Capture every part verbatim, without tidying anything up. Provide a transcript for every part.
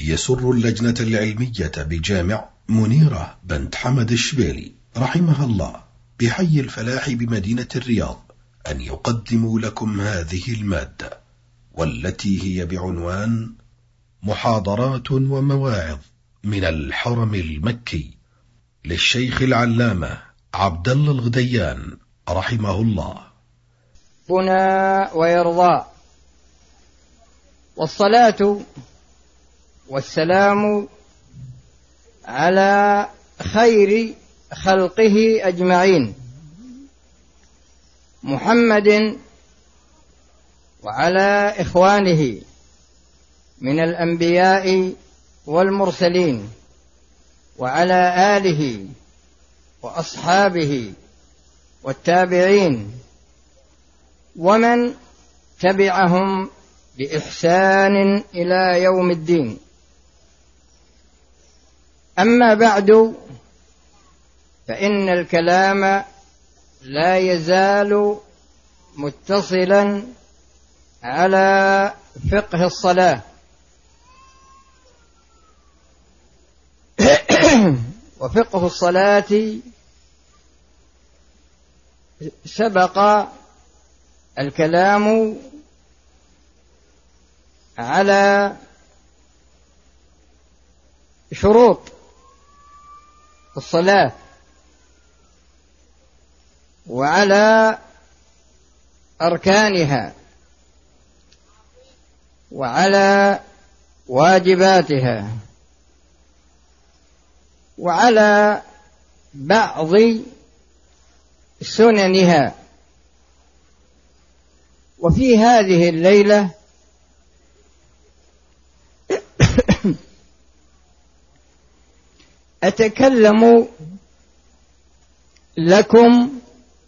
يسر اللجنة العلمية بجامع منيرة بنت حمد الشبيلي رحمها الله بحي الفلاح بمدينة الرياض أن يقدموا لكم هذه المادة، والتي هي بعنوان محاضرات ومواعظ من الحرم المكي للشيخ العلامة عبد الله الغديان رحمه الله. بنا ويرضى، والصلاة والسلام على خير خلقه أجمعين محمد وعلى إخوانه من الأنبياء والمرسلين وعلى آله وأصحابه والتابعين ومن تبعهم بإحسان إلى يوم الدين. أما بعد، فإن الكلام لا يزال متصلا على فقه الصلاة وفقه الصلاة سبق الكلام على شروط الصلاة وعلى أركانها وعلى واجباتها وعلى بعض سننها. وفي هذه الليلة أتكلم لكم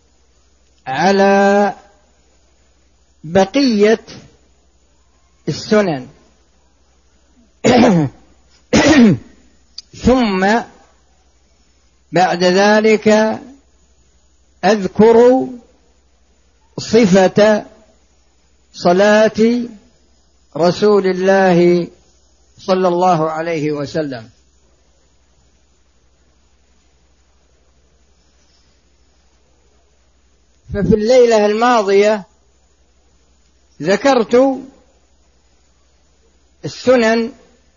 على بقية السنن ثم بعد ذلك أذكر صفة صلاة رسول الله صلى الله عليه وسلم. ففي الليلة الماضية ذكرت السنن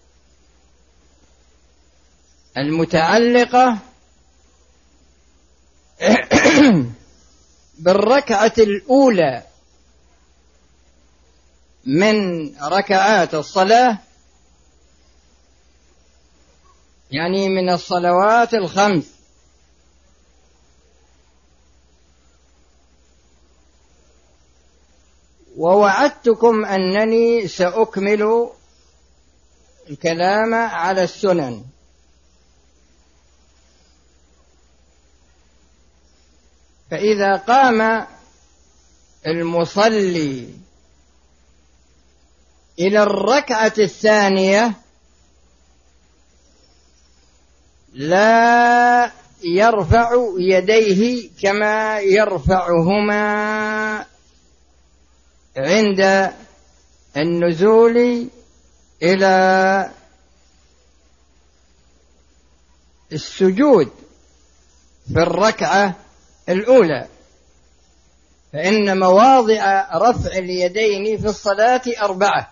المتعلقة بالركعة الأولى من ركعات الصلاة، يعني من الصلوات الخمس. ووعدتكم أنني سأكمل الكلام على السنن. فإذا قام المصلي إلى الركعة الثانية لا يرفع يديه كما يرفعهما عند النزول إلى السجود في الركعة الأولى، فإن مواضع رفع اليدين في الصلاة أربعة.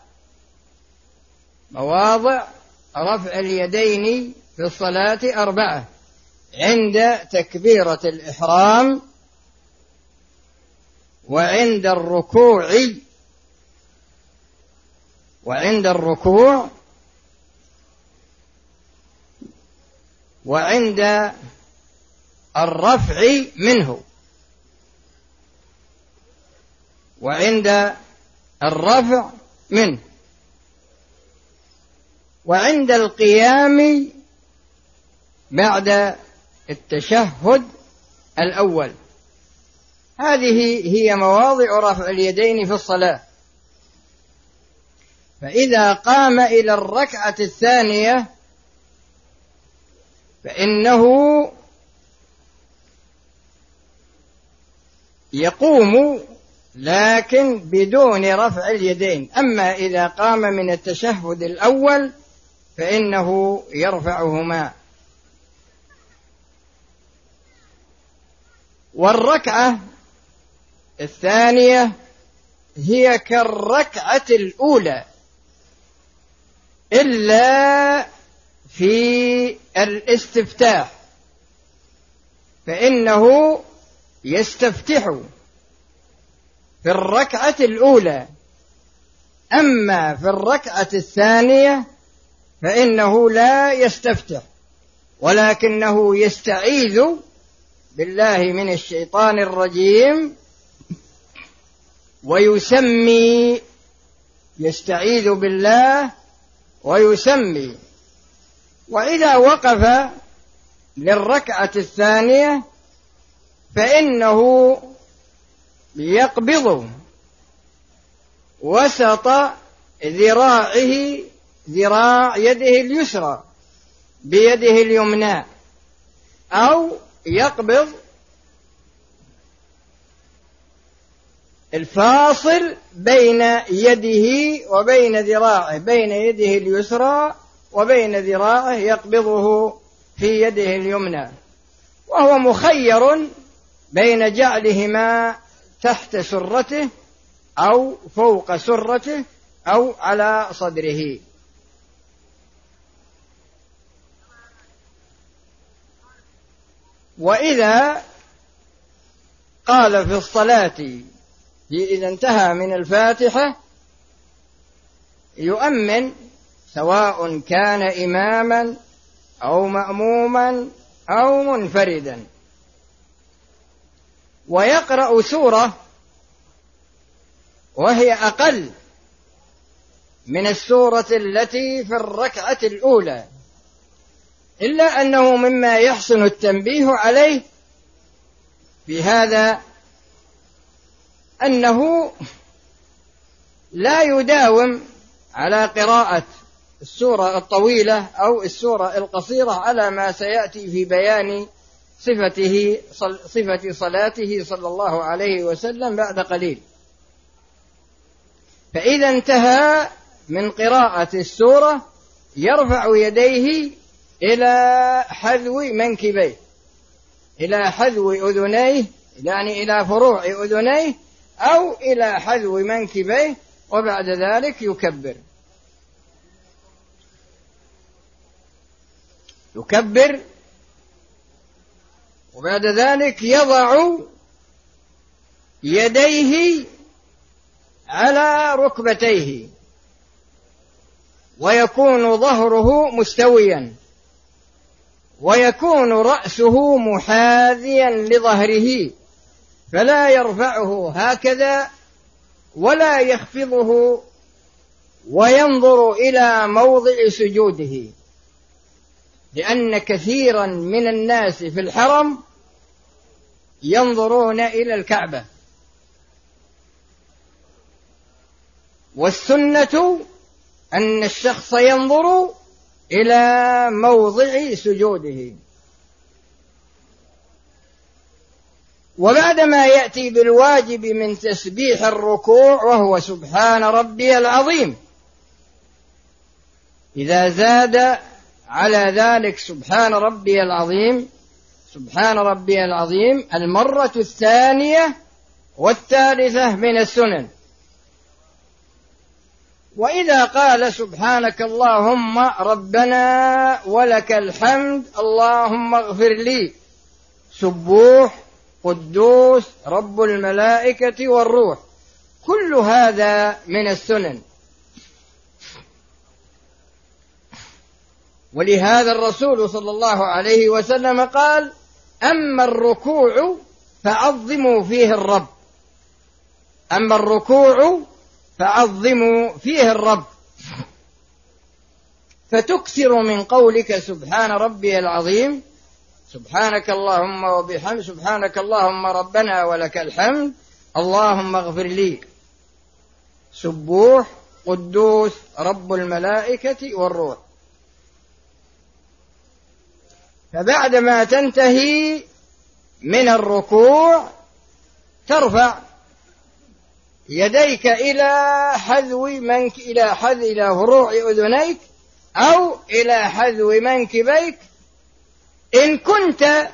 مواضع رفع اليدين في الصلاة أربعة: عند تكبيرة الإحرام، وعند الركوع وعند الركوع وعند الرفع منه وعند الرفع منه وعند القيام بعد التشهد الأول. هذه هي مواضع رفع اليدين في الصلاة. فإذا قام إلى الركعة الثانية فإنه يقوم لكن بدون رفع اليدين. أما إذا قام من التشهد الأول فإنه يرفعهما. والركعة الثانية هي كالركعة الأولى إلا في الاستفتاح، فإنه يستفتح في الركعة الأولى، أما في الركعة الثانية فإنه لا يستفتح، ولكنه يستعيذ بالله من الشيطان الرجيم ويسمي، يستعيذ بالله ويسمي. وإذا وقف للركعة الثانية فإنه يقبض وسط ذراعه، ذراع يده اليسرى بيده اليمنى، أو يقبض الفاصل بين يده وبين ذراعه، بين يده اليسرى وبين ذراعه يقبضه في يده اليمنى، وهو مخير بين جعلهما تحت سرته أو فوق سرته أو على صدره. وإذا قال في الصلاة إذا انتهى من الفاتحة يؤمن، سواء كان إماما أو مأموما أو منفردا، ويقرأ سورة وهي أقل من السورة التي في الركعة الأولى، إلا أنه مما يحسن التنبيه عليه في هذا أنه لا يداوم على قراءة السورة الطويلة أو السورة القصيرة على ما سيأتي في بيان صفته صفة صلاته صلى الله عليه وسلم بعد قليل. فإذا انتهى من قراءة السورة يرفع يديه إلى حذو منكبيه، إلى حذو أذنيه، يعني إلى فروع أذنيه أو إلى حذو منكبيه، وبعد ذلك يكبر يكبر وبعد ذلك يضع يديه على ركبتيه، ويكون ظهره مستويا، ويكون رأسه محاذيا لظهره، فلا يرفعه هكذا ولا يخفضه، وينظر إلى موضع سجوده، لأن كثيرا من الناس في الحرم ينظرون إلى الكعبة، والسنة أن الشخص ينظر إلى موضع سجوده. وبعدما يأتي بالواجب من تسبيح الركوع وهو سبحان ربي العظيم، إذا زاد على ذلك سبحان ربي العظيم سبحان ربي العظيم المرة الثانية والثالثة من السنن. وإذا قال سبحانك اللهم ربنا ولك الحمد اللهم اغفر لي سبوح قدوس رب الملائكة والروح، كل هذا من السنن. ولهذا الرسول صلى الله عليه وسلم قال: أما الركوع فعظموا فيه الرب، أما الركوع فعظموا فيه الرب، فتكثر من قولك سبحان ربي العظيم سبحانك اللهم وبحمد سبحانك اللهم ربنا ولك الحمد اللهم اغفر لي سبوح قدوس رب الملائكة والروح. فبعدما تنتهي من الركوع ترفع يديك إلى حذو منك إلى حذو إلى فروع أذنيك أو إلى حذو منكبيك. إن كنت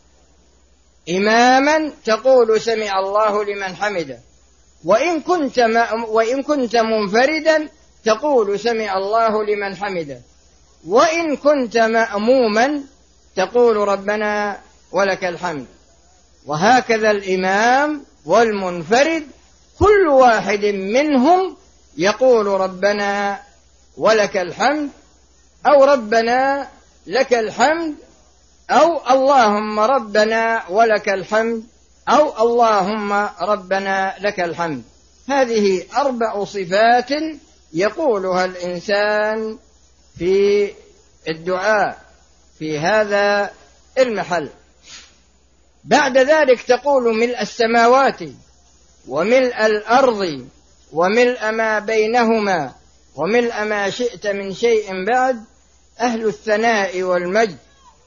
إماما تقول سمع الله لمن حمده، وإن كنت وإن كنت منفردا تقول سمع الله لمن حمده، وإن كنت مأموما تقول ربنا ولك الحمد. وهكذا الإمام والمنفرد كل واحد منهم يقول ربنا ولك الحمد، أو ربنا لك الحمد، أو اللهم ربنا ولك الحمد، أو اللهم ربنا لك الحمد. هذه أربع صفات يقولها الإنسان في الدعاء في هذا المحل. بعد ذلك تقول ملء السماوات وملء الأرض وملء ما بينهما وملء ما شئت من شيء بعد، أهل الثناء والمجد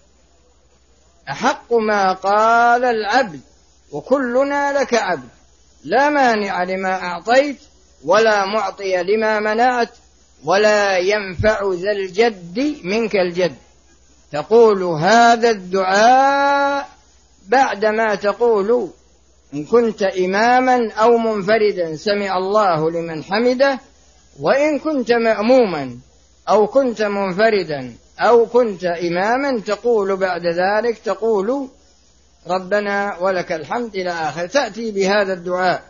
أحق ما قال العبد وكلنا لك عبد، لا مانع لما أعطيت ولا معطي لما منعت ولا ينفع ذا الجد منك الجد. تقول هذا الدعاء بعدما تقول إن كنت إماما أو منفردا سمع الله لمن حمده، وإن كنت مأموما أو كنت منفردا أو كنت إماما تقول بعد ذلك تقول ربنا ولك الحمد إلى آخر. تأتي بهذا الدعاء،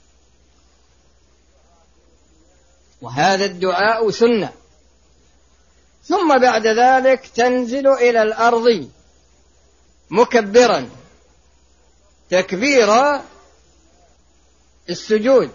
وهذا الدعاء سنة. ثم بعد ذلك تنزل إلى الأرض مكبرا تكبير السجود،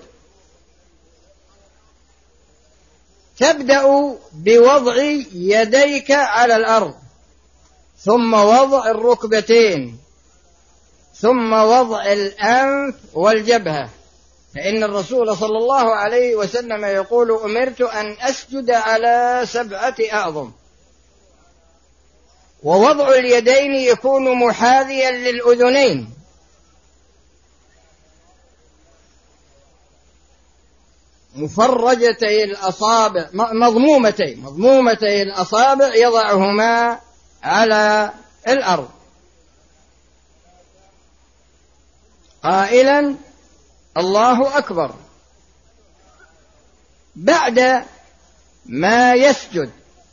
تبدأ بوضع يديك على الأرض، ثم وضع الركبتين، ثم وضع الأنف والجبهة، فإن الرسول صلى الله عليه وسلم يقول أمرت أن أسجد على سبعة أعظم. ووضع اليدين يكون محاذيا للأذنين، مفرجتي الأصابع مضمومتي مضمومتي الأصابع يضعهما على الأرض قائلا الله أكبر. بعد ما يسجد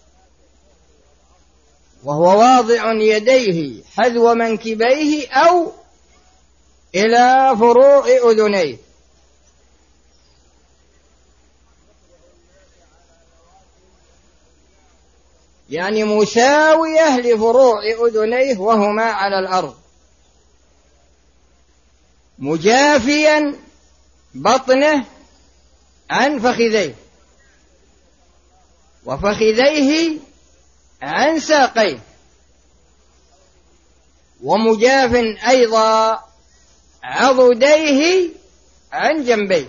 وهو واضع يديه حذو منكبيه أو إلى فروع أذنيه، يعني مساوية لفروع أذنيه وهما على الأرض، مجافيا بطنه عن فخذيه وفخذيه عن ساقيه، ومجاف أيضا عضديه عن جنبيه.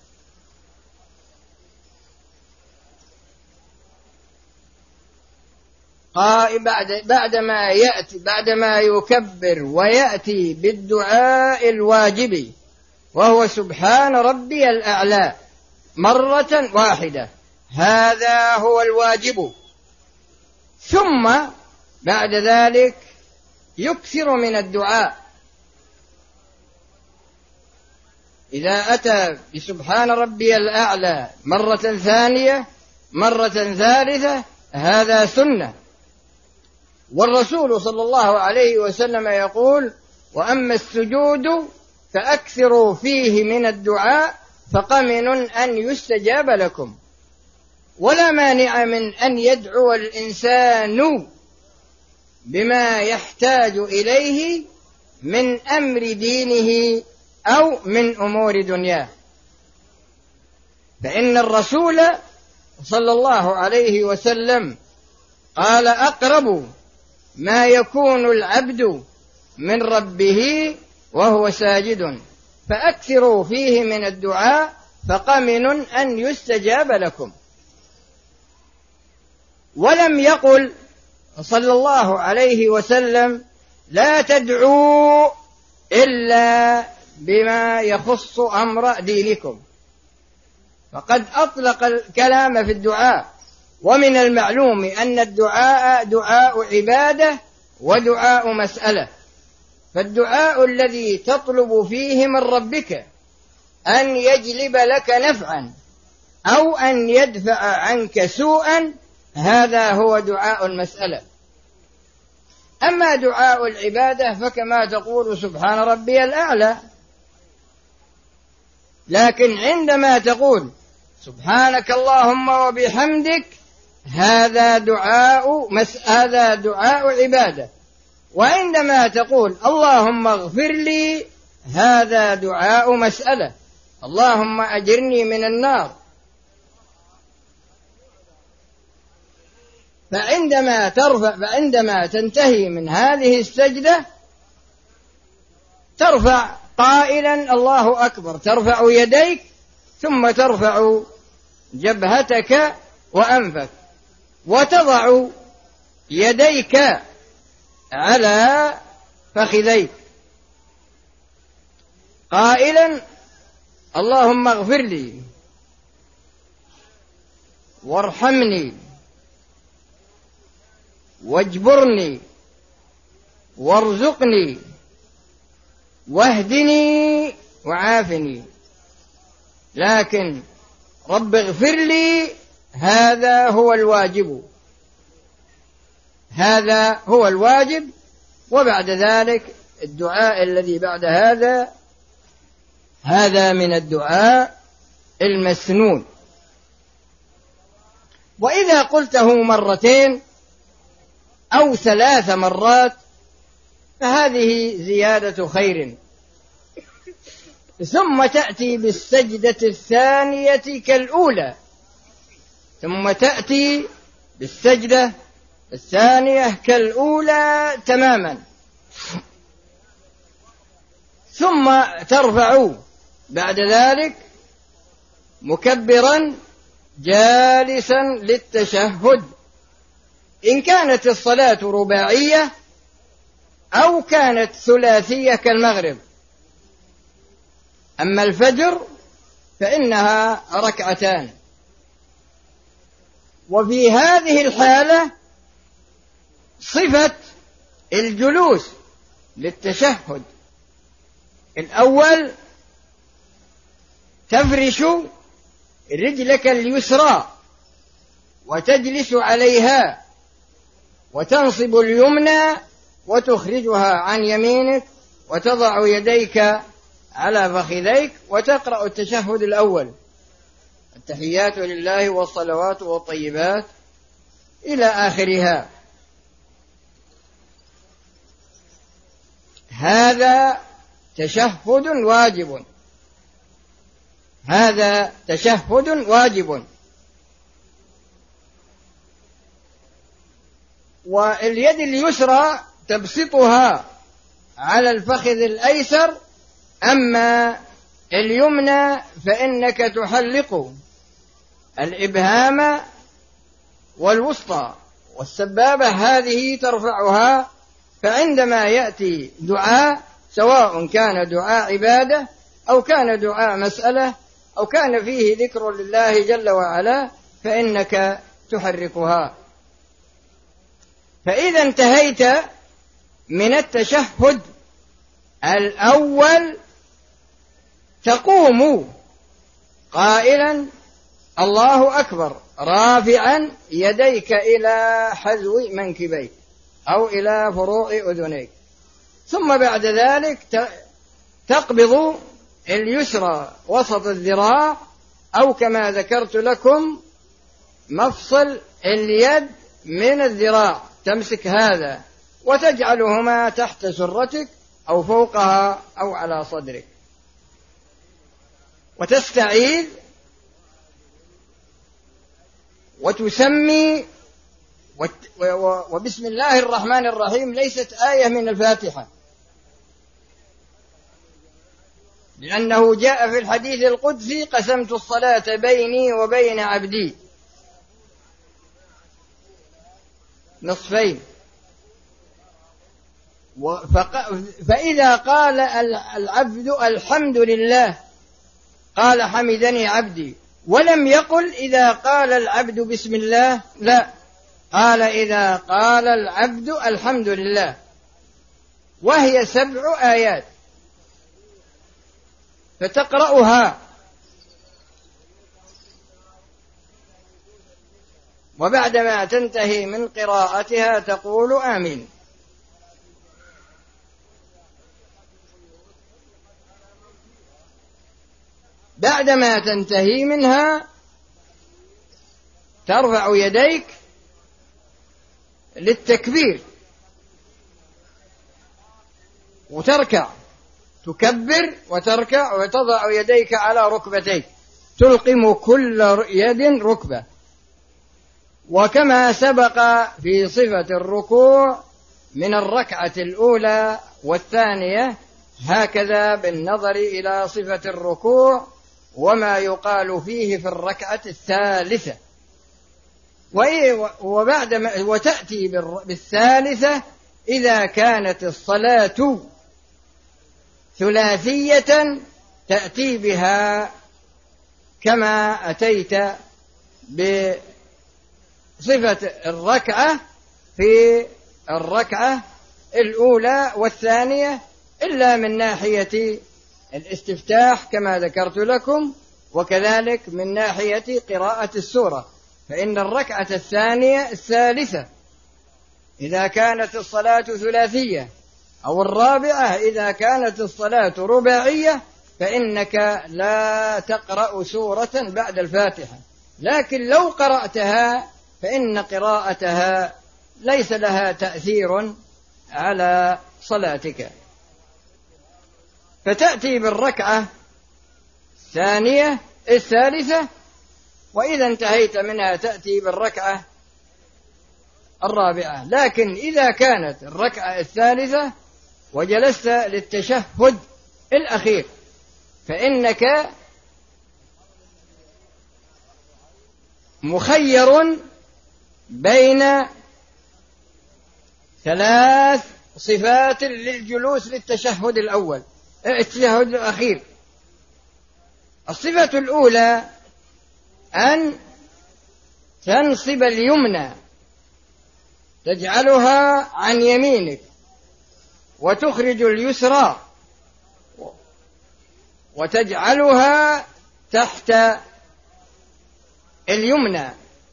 بعد بعدما يأتي بعدما يكبر ويأتي بالدعاء الواجب وهو سبحان ربي الأعلى مرة واحدة، هذا هو الواجب. ثم بعد ذلك يكثر من الدعاء، إذا أتى بسبحان ربي الأعلى مرة ثانية مرة ثالثة هذا سنة. والرسول صلى الله عليه وسلم يقول وأما السجود فأكثروا فيه من الدعاء فقمن أن يستجاب لكم. ولا مانع من أن يدعو الإنسان بما يحتاج إليه من أمر دينه أو من أمور دنياه، فإن الرسول صلى الله عليه وسلم قال أقرب ما يكون العبد من ربه وهو ساجد فأكثروا فيه من الدعاء فقمن أن يستجاب لكم. ولم يقل صلى الله عليه وسلم لا تدعوا إلا بما يخص أمر دينكم، فقد أطلق الكلام في الدعاء ومن المعلوم أن الدعاء دعاء عبادة ودعاء مسألة، فالدعاء الذي تطلب فيه من ربك أن يجلب لك نفعا أو أن يدفع عنك سوءا هذا هو دعاء المسألة. أما دعاء العبادة فكما تقول سبحان ربي الأعلى، لكن عندما تقول سبحانك اللهم وبحمدك هذا دعاء مس... هذا دعاء عبادة، وعندما تقول اللهم اغفر لي هذا دعاء مسألة، اللهم أجرني من النار. فعندما ترفع فعندما تنتهي من هذه السجدة ترفع قائلا الله أكبر، ترفع يديك ثم ترفع جبهتك وأنفك وتضع يديك على فخذيك قائلا اللهم اغفر لي وارحمني واجبرني وارزقني واهدني وعافني. لكن رب اغفر لي هذا هو الواجب، هذا هو الواجب، وبعد ذلك الدعاء الذي بعد هذا هذا من الدعاء المسنون. وإذا قلته مرتين أو ثلاث مرات فهذه زيادة خير، ثم تأتي بالسجدة الثانية كالأولى، ثم تأتي بالسجدة الثانية كالأولى تماما، ثم ترفع بعد ذلك مكبرا جالسا للتشهد إن كانت الصلاة رباعية أو كانت ثلاثية كالمغرب. أما الفجر فإنها ركعتان. وفي هذه الحالة صفة الجلوس للتشهد الأول تفرش رجلك اليسرى وتجلس عليها وتنصب اليمنى وتخرجها عن يمينك وتضع يديك على فخذيك وتقرأ التشهد الأول، التحيات لله والصلوات والطيبات إلى آخرها. هذا تشهد واجب، هذا تشهد واجب. واليد اليسرى تبسطها على الفخذ الأيسر، أما اليمنى فإنك تحلق الإبهام والوسطى والسبابة هذه ترفعها. فعندما يأتي دعاء سواء كان دعاء عبادة أو كان دعاء مسألة أو كان فيه ذكر لله جل وعلا فإنك تحركها. فإذا انتهيت من التشهد الأول تقوم قائلا الله أكبر رافعا يديك إلى حذو منكبيك أو إلى فروع أذنيك، ثم بعد ذلك تقبض اليسرى وسط الذراع أو كما ذكرت لكم مفصل اليد من الذراع، تمسك هذا وتجعلهما تحت سرتك أو فوقها أو على صدرك، وتستعيذ وتسمي وبسم الله الرحمن الرحيم ليست آية من الفاتحة، لأنه جاء في الحديث القدسي قسمت الصلاة بيني وبين عبدي نصفين. فإذا قال العبد الحمد لله قال حمدني عبدي، ولم يقل إذا قال العبد بسم الله، لا، قال إذا قال العبد الحمد لله، وهي سبع آيات، فتقرأها وبعدما تنتهي من قراءتها تقول آمين. بعدما تنتهي منها ترفع يديك للتكبير وتركع، تكبر وتركع وتضع يديك على ركبتيك، تلقم كل يد ركبة. وكما سبق في صفة الركوع من الركعة الأولى والثانية، هكذا بالنظر إلى صفة الركوع وما يقال فيه في الركعة الثالثة. وبعد ما وتأتي بالثالثة إذا كانت الصلاة ثلاثية تأتي بها كما أتيت بصفة الركعة في الركعة الأولى والثانية، إلا من ناحية الاستفتاح كما ذكرت لكم، وكذلك من ناحية قراءة السورة، فإن الركعة الثانية الثالثة إذا كانت الصلاة ثلاثية، أو الرابعة إذا كانت الصلاة رباعية، فإنك لا تقرأ سورة بعد الفاتحة. لكن لو قرأتها فإن قراءتها ليس لها تأثير على صلاتك. فتأتي بالركعة الثانية الثالثة، وإذا انتهيت منها تأتي بالركعة الرابعة. لكن إذا كانت الركعة الثالثة وجلست للتشهد الأخير فإنك مخير بين ثلاث صفات للجلوس للتشهد الأول التشهد الأخير. الصفة الأولى أن تنصب اليمنى تجعلها عن يمينك، وتخرج اليسرى وتجعلها تحت اليمنى،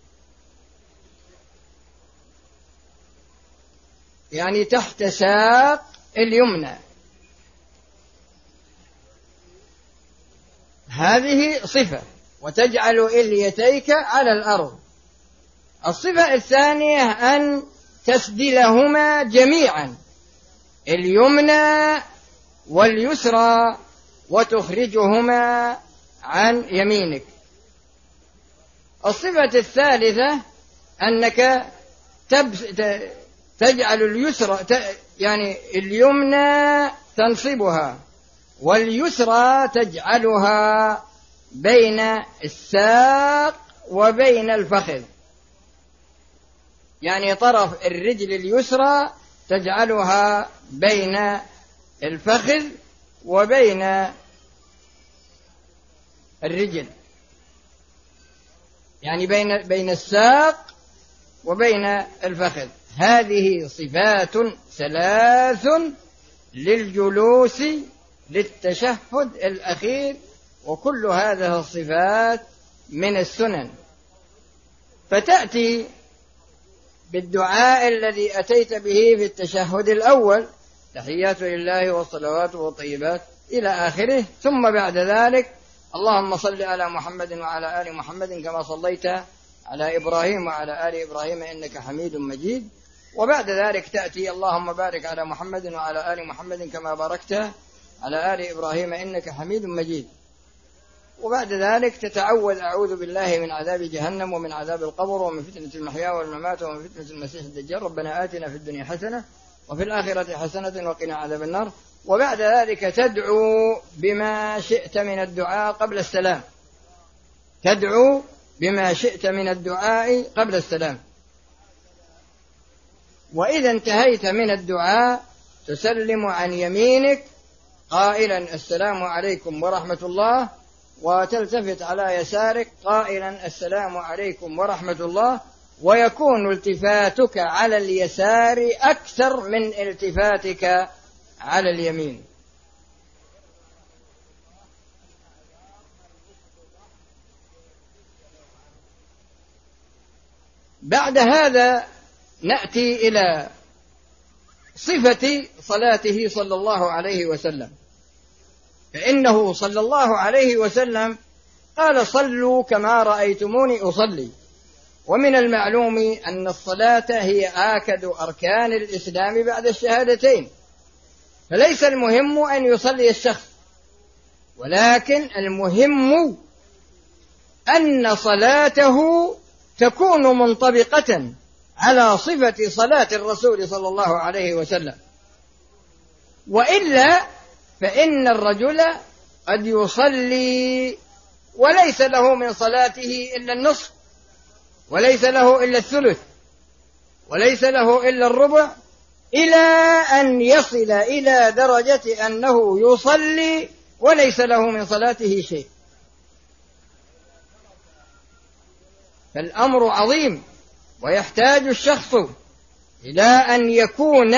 يعني تحت ساق اليمنى. هذه صفة. وتجعل إليتيك على الأرض. الصفة الثانية أن تسدلهما جميعا، اليمنى واليسرى، وتخرجهما عن يمينك. الصفة الثالثة أنك تجعل اليسرى يعني اليمنى تنصبها، واليسرى تجعلها بين الساق وبين الفخذ، يعني طرف الرجل اليسرى تجعلها بين الفخذ وبين الرجل، يعني بين بين الساق وبين الفخذ. هذه صفات ثلاث للجلوس للتشهد الأخير، وكل هذه الصفات من السنن. فتأتي بالدعاء الذي أتيت به في التشهد الأول، تحيات لله والصلوات والطيبات إلى آخره. ثم بعد ذلك اللهم صل على محمد وعلى آل محمد كما صليت على إبراهيم وعلى آل إبراهيم إنك حميد مجيد. وبعد ذلك تأتي اللهم بارك على محمد وعلى آل محمد كما باركت على آل إبراهيم إنك حميد مجيد. وبعد ذلك تتعوذ أعوذ بالله من عذاب جهنم ومن عذاب القبر ومن فتنة المحيا والممات ومن فتنة المسيح الدجال. ربنا آتنا في الدنيا حسنة وفي الآخرة حسنة وقنا عذاب النار. وبعد ذلك تدعو بما شئت من الدعاء قبل السلام، تدعو بما شئت من الدعاء قبل السلام. وإذا انتهيت من الدعاء تسلم عن يمينك قائلا السلام عليكم ورحمة الله، وتلتفت على يسارك قائلا السلام عليكم ورحمة الله، ويكون التفاتك على اليسار أكثر من التفاتك على اليمين. بعد هذا نأتي إلى صفة صلاته صلى الله عليه وسلم، فإنه صلى الله عليه وسلم قال صلوا كما رأيتموني أصلي. ومن المعلوم أن الصلاة هي آكد أركان الإسلام بعد الشهادتين، فليس المهم أن يصلي الشخص، ولكن المهم أن صلاته تكون منطبقة على صفة صلاة الرسول صلى الله عليه وسلم، وإلا فإن الرجل قد يصلي وليس له من صلاته إلا النصف، وليس له إلا الثلث، وليس له إلا الربع، إلى أن يصل إلى درجة أنه يصلي وليس له من صلاته شيء. فالأمر عظيم، ويحتاج الشخص إلى أن يكون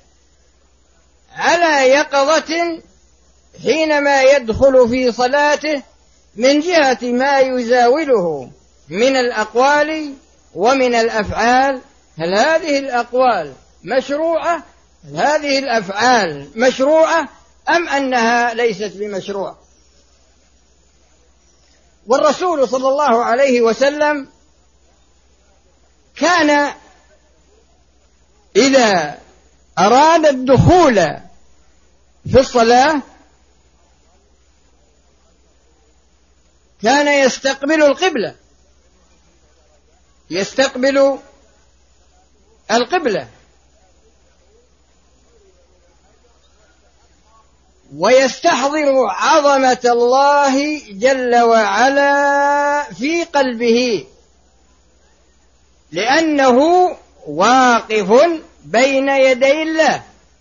على يقظة حينما يدخل في صلاته من جهة ما يزاوله من الأقوال ومن الأفعال. هل هذه الأقوال مشروعة؟ هل هذه الأفعال مشروعة أم أنها ليست بمشروعة؟ والرسول صلى الله عليه وسلم كان إذا أراد الدخول في الصلاة كان يستقبل القبلة، يستقبل القبلة ويستحضر عظمة الله جل وعلا في قلبه، لأنه واقف بين يدي الله.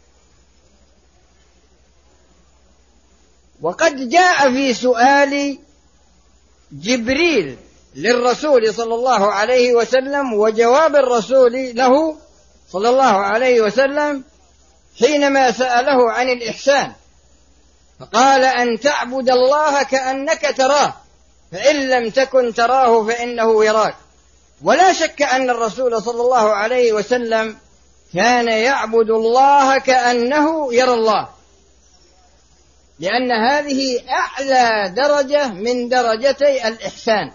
وقد جاء في سؤال جبريل للرسول صلى الله عليه وسلم وجواب الرسول له صلى الله عليه وسلم حينما سأله عن الإحسان، فقال أن تعبد الله كأنك تراه فإن لم تكن تراه فإنه يراك. ولا شك أن الرسول صلى الله عليه وسلم كان يعبد الله كأنه يرى الله، لأن هذه أعلى درجة من درجتي الإحسان.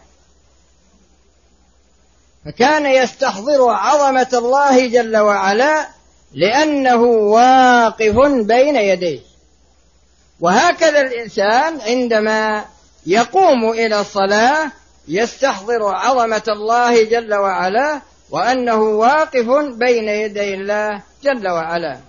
فكان يستحضر عظمة الله جل وعلا لأنه واقف بين يديه. وهكذا الإنسان عندما يقوم إلى الصلاة يستحضر عظمة الله جل وعلا وأنه واقف بين يدي الله جل وعلا.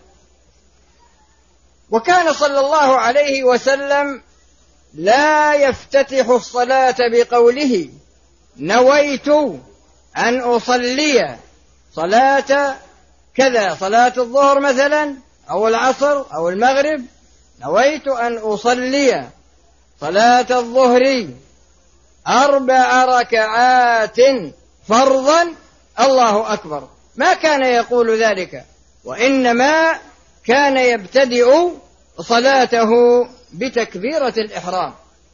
وكان صلى الله عليه وسلم لا يفتتح الصلاة بقوله نويت أن أصلي صلاة كذا، صلاة الظهر مثلا أو العصر أو المغرب، نويت أن أصلي صلاة الظهر أربع ركعات فرضا الله أكبر. ما كان يقول ذلك، وإنما كان يبتدئ صلاته بتكبيرة الإحرام،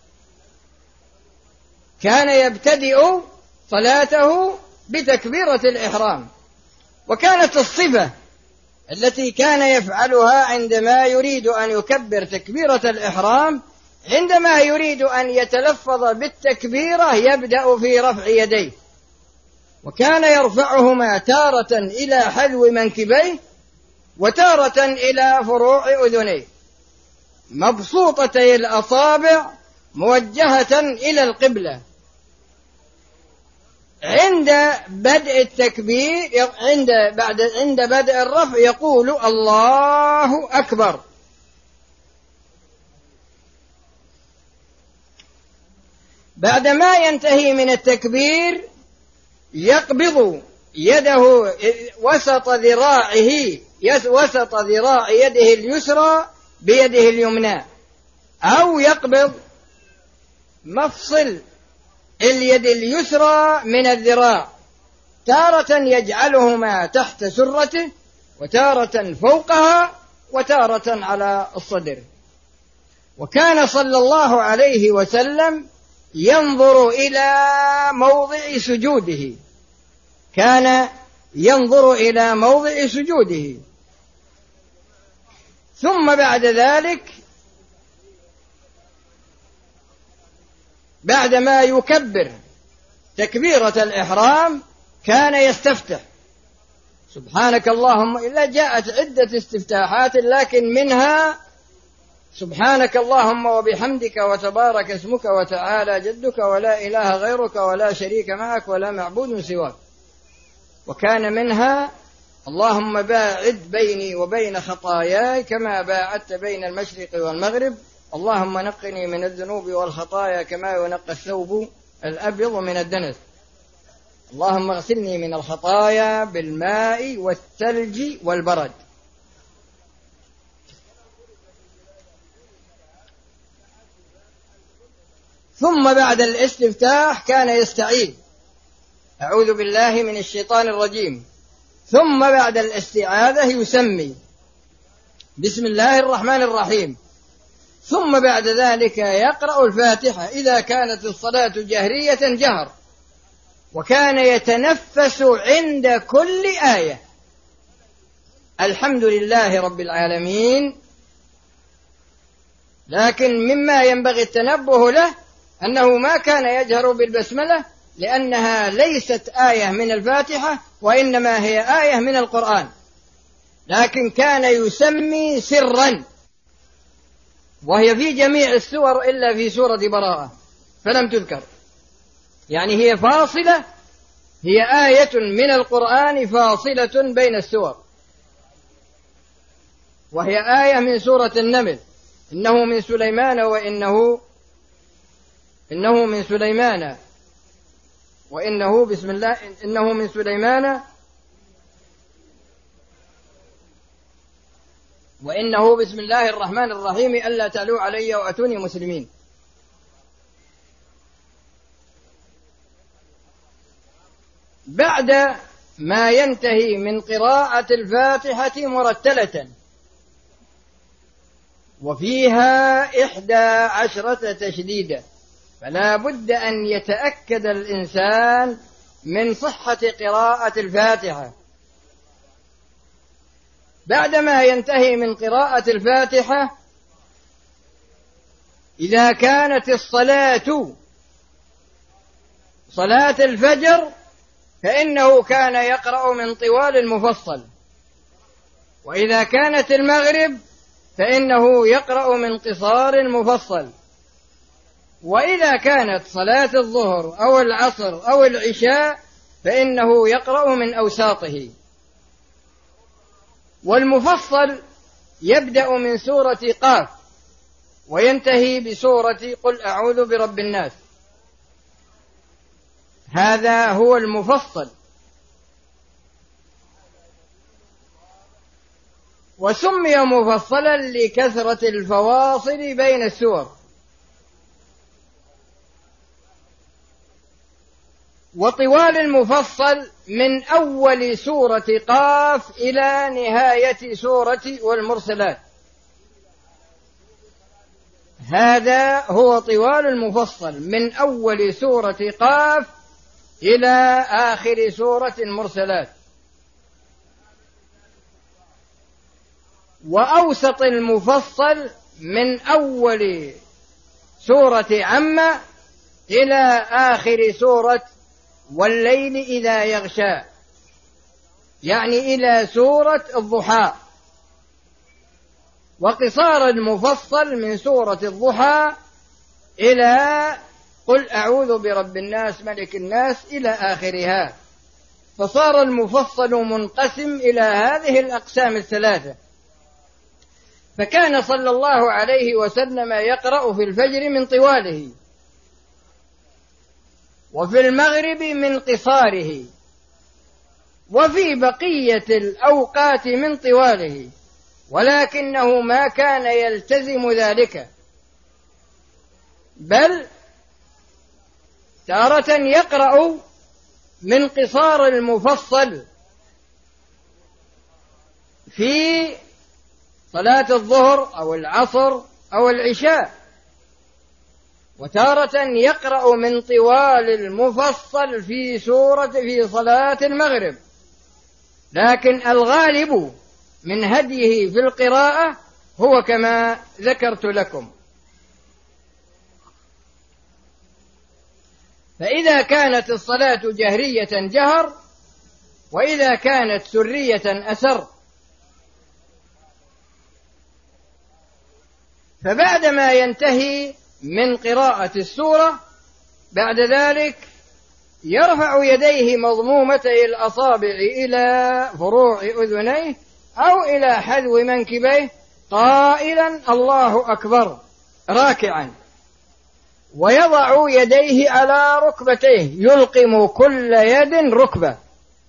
كان يبتدئ صلاته بتكبيرة الإحرام. وكانت الصفة التي كان يفعلها عندما يريد أن يكبر تكبيرة الإحرام، عندما يريد أن يتلفظ بالتكبيرة يبدأ في رفع يديه، وكان يرفعهما تارة إلى حذو منكبيه وتارة إلى فروع أذنيه، مبسوطتي الأصابع موجهة إلى القبلة. عند بدء التكبير عند بعد عند بدء الرفع يقول الله أكبر. بعدما ينتهي من التكبير يقبض يده وسط ذراعه وسط ذراع يده اليسرى بيده اليمنى، أو يقبض مفصل اليد اليسرى من الذراع، تارة يجعلهما تحت سرته، وتارة فوقها، وتارة على الصدر. وكان صلى الله عليه وسلم ينظر إلى موضع سجوده، كان ينظر إلى موضع سجوده. ثم بعد ذلك بعدما يكبر تكبيرة الإحرام كان يستفتح سبحانك اللهم، إلا جاءت عدة استفتاحات، لكن منها سبحانك اللهم وبحمدك وتبارك اسمك وتعالى جدك ولا إله غيرك ولا شريك معك ولا معبود سواك. وكان منها اللهم باعد بيني وبين خطاياي كما باعدت بين المشرق والمغرب، اللهم نقني من الذنوب والخطايا كما ينقى الثوب الأبيض من الدنس، اللهم اغسلني من الخطايا بالماء والثلج والبرد. ثم بعد الاستفتاح كان يستعيذ أعوذ بالله من الشيطان الرجيم. ثم بعد الاستعاذة يسمي بسم الله الرحمن الرحيم. ثم بعد ذلك يقرأ الفاتحة إذا كانت الصلاة جهرية جهر، وكان يتنفس عند كل آية الحمد لله رب العالمين. لكن مما ينبغي التنبه له أنه ما كان يجهر بالبسملة، لأنها ليست آية من الفاتحة وإنما هي آية من القرآن، لكن كان يسمي سرا، وهي في جميع السور إلا في سورة براءة فلم تذكر، يعني هي فاصلة، هي آية من القرآن فاصلة بين السور، وهي آية من سورة النمل إنه من سليمان وإنه إنه من سليمان وإنه بسم الله إنه من سليمان وإنه بسم الله الرحمن الرحيم ألا تعلوا علي وأتوني مسلمين. بعد ما ينتهي من قراءة الفاتحة مرتلة وفيها إحدى عشرة تشديدا، فلا بد أن يتأكد الإنسان من صحة قراءة الفاتحة. بعدما ينتهي من قراءة الفاتحة إذا كانت الصلاة صلاة الفجر فإنه كان يقرأ من طوال المفصل، وإذا كانت المغرب فإنه يقرأ من قصار المفصل، وإذا كانت صلاة الظهر أو العصر أو العشاء فإنه يقرأ من أوساطه. والمفصل يبدأ من سورة قاف وينتهي بسورة قل أعوذ برب الناس، هذا هو المفصل. وسمي مفصلا لكثرة الفواصل بين السور. وطوال المفصل من أول سورة قاف إلى نهاية سورة والمرسلات، هذا هو طوال المفصل من أول سورة قاف إلى آخر سورة المرسلات. وأوسط المفصل من أول سورة عمّ إلى آخر سورة والليل إذا يغشى، يعني إلى سورة الضحى. وقصار المفصل من سورة الضحى إلى قل أعوذ برب الناس ملك الناس إلى آخرها. فصار المفصل منقسم إلى هذه الأقسام الثلاثة. فكان صلى الله عليه وسلم يقرأ في الفجر من طواله، وفي المغرب من قصاره، وفي بقية الأوقات من طواله، ولكنه ما كان يلتزم ذلك، بل تارة يقرأ من قصار المفصل في صلاة الظهر أو العصر أو العشاء، وتارة يقرأ من طوال المفصل في سورة في صلاة المغرب، لكن الغالب من هديه في القراءة هو كما ذكرت لكم. فإذا كانت الصلاة جهرية جهر، وإذا كانت سرية أسر. فبعدما ينتهي من قراءة السورة بعد ذلك يرفع يديه مضمومتي الأصابع إلى فروع أذنيه أو إلى حذو منكبيه قائلا الله أكبر راكعا، ويضع يديه على ركبتيه يلقم كل يد ركبة،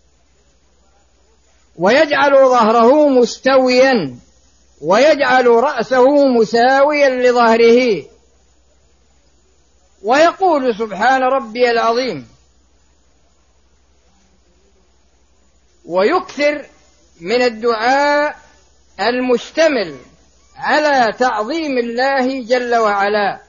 ويجعل ظهره مستويا، ويجعل رأسه مساويا لظهره، ويقول سبحان ربي العظيم، ويكثر من الدعاء المشتمل على تعظيم الله جل وعلا.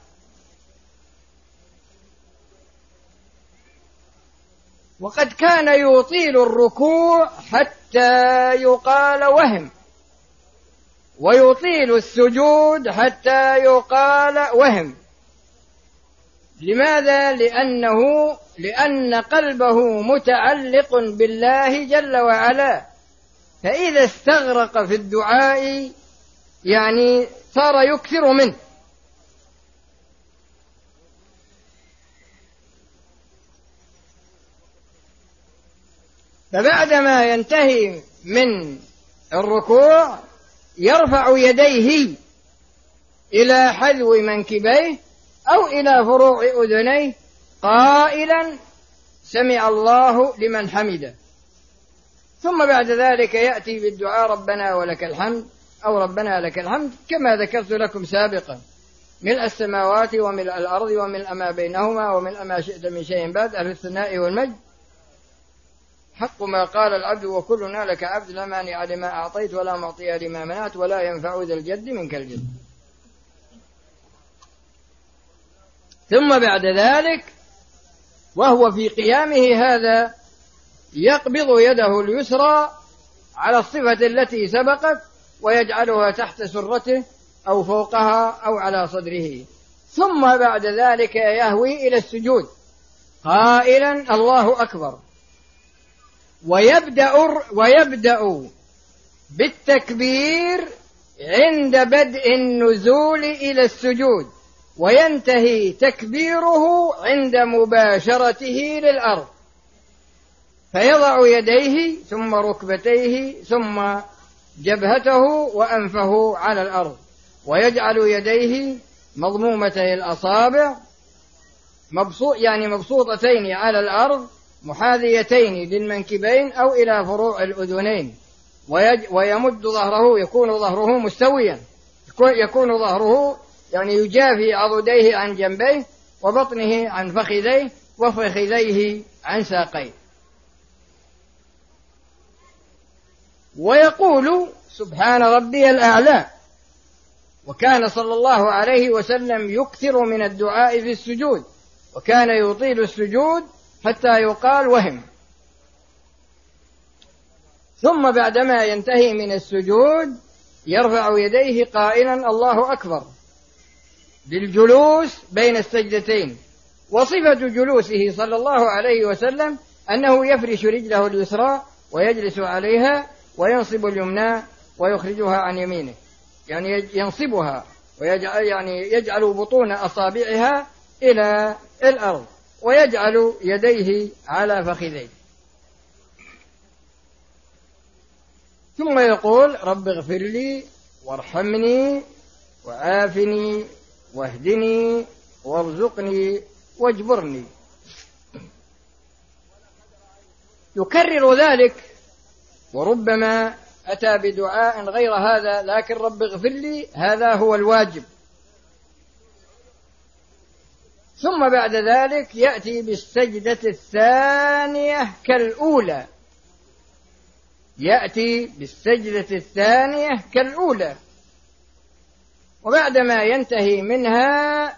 وقد كان يطيل الركوع حتى يقال وهم، ويطيل السجود حتى يقال وهم. لماذا؟ لأنه لأن قلبه متعلق بالله جل وعلا، فإذا استغرق في الدعاء يعني صار يكثر منه. فبعدما ينتهي من الركوع يرفع يديه إلى حذو منكبيه أو إلى فروع أذنيه قائلا سمع الله لمن حمده، ثم بعد ذلك يأتي بالدعاء ربنا ولك الحمد أو ربنا لك الحمد كما ذكرت لكم سابقا، ملء السماوات وملء الأرض وملء ما بينهما وملء ما شئت من شيء بعد، أهل الثناء والمجد، حق ما قال العبد وكلنا لك عبد، لا مانع لما أعطيت ولا معطي لما منعت ولا ينفع ذا الجد منك الجد. ثم بعد ذلك وهو في قيامه هذا يقبض يده اليسرى على الصفة التي سبقت ويجعلها تحت سرته أو فوقها أو على صدره، ثم بعد ذلك يهوي إلى السجود قائلا الله أكبر، ويبدأ ويبدأ بالتكبير عند بدء النزول إلى السجود، وينتهي تكبيره عند مباشرته للأرض، فيضع يديه ثم ركبتيه ثم جبهته وأنفه على الأرض، ويجعل يديه مضمومتي الأصابع مبسوط يعني مبسوطتين على الأرض محاذيتين للمنكبين أو إلى فروع الأذنين، ويمد ظهره، يكون ظهره مستويا، يكون ظهره يعني يجافي عضديه عن جنبيه وبطنه عن فخذيه وفخذيه عن ساقيه، ويقول سبحان ربي الأعلى. وكان صلى الله عليه وسلم يكثر من الدعاء في السجود، وكان يطيل السجود حتى يقال وهم. ثم بعدما ينتهي من السجود يرفع يديه قائلا الله أكبر للجلوس بين السجدتين. وصفة جلوسه صلى الله عليه وسلم أنه يفرش رجله اليسرى ويجلس عليها وينصب اليمنى ويخرجها عن يمينه، يعني ينصبها ويجعل يعني يجعل بطون أصابعها إلى الأرض ويجعل يديه على فخذيه، ثم يقول رب اغفر لي وارحمني وعافني واهدني وارزقني واجبرني. يكرر ذلك، وربما أتى بدعاء غير هذا، لكن رب اغفر لي هذا هو الواجب. ثم بعد ذلك يأتي بالسجدة الثانية كالأولى، يأتي بالسجدة الثانية كالأولى، وبعدما ينتهي منها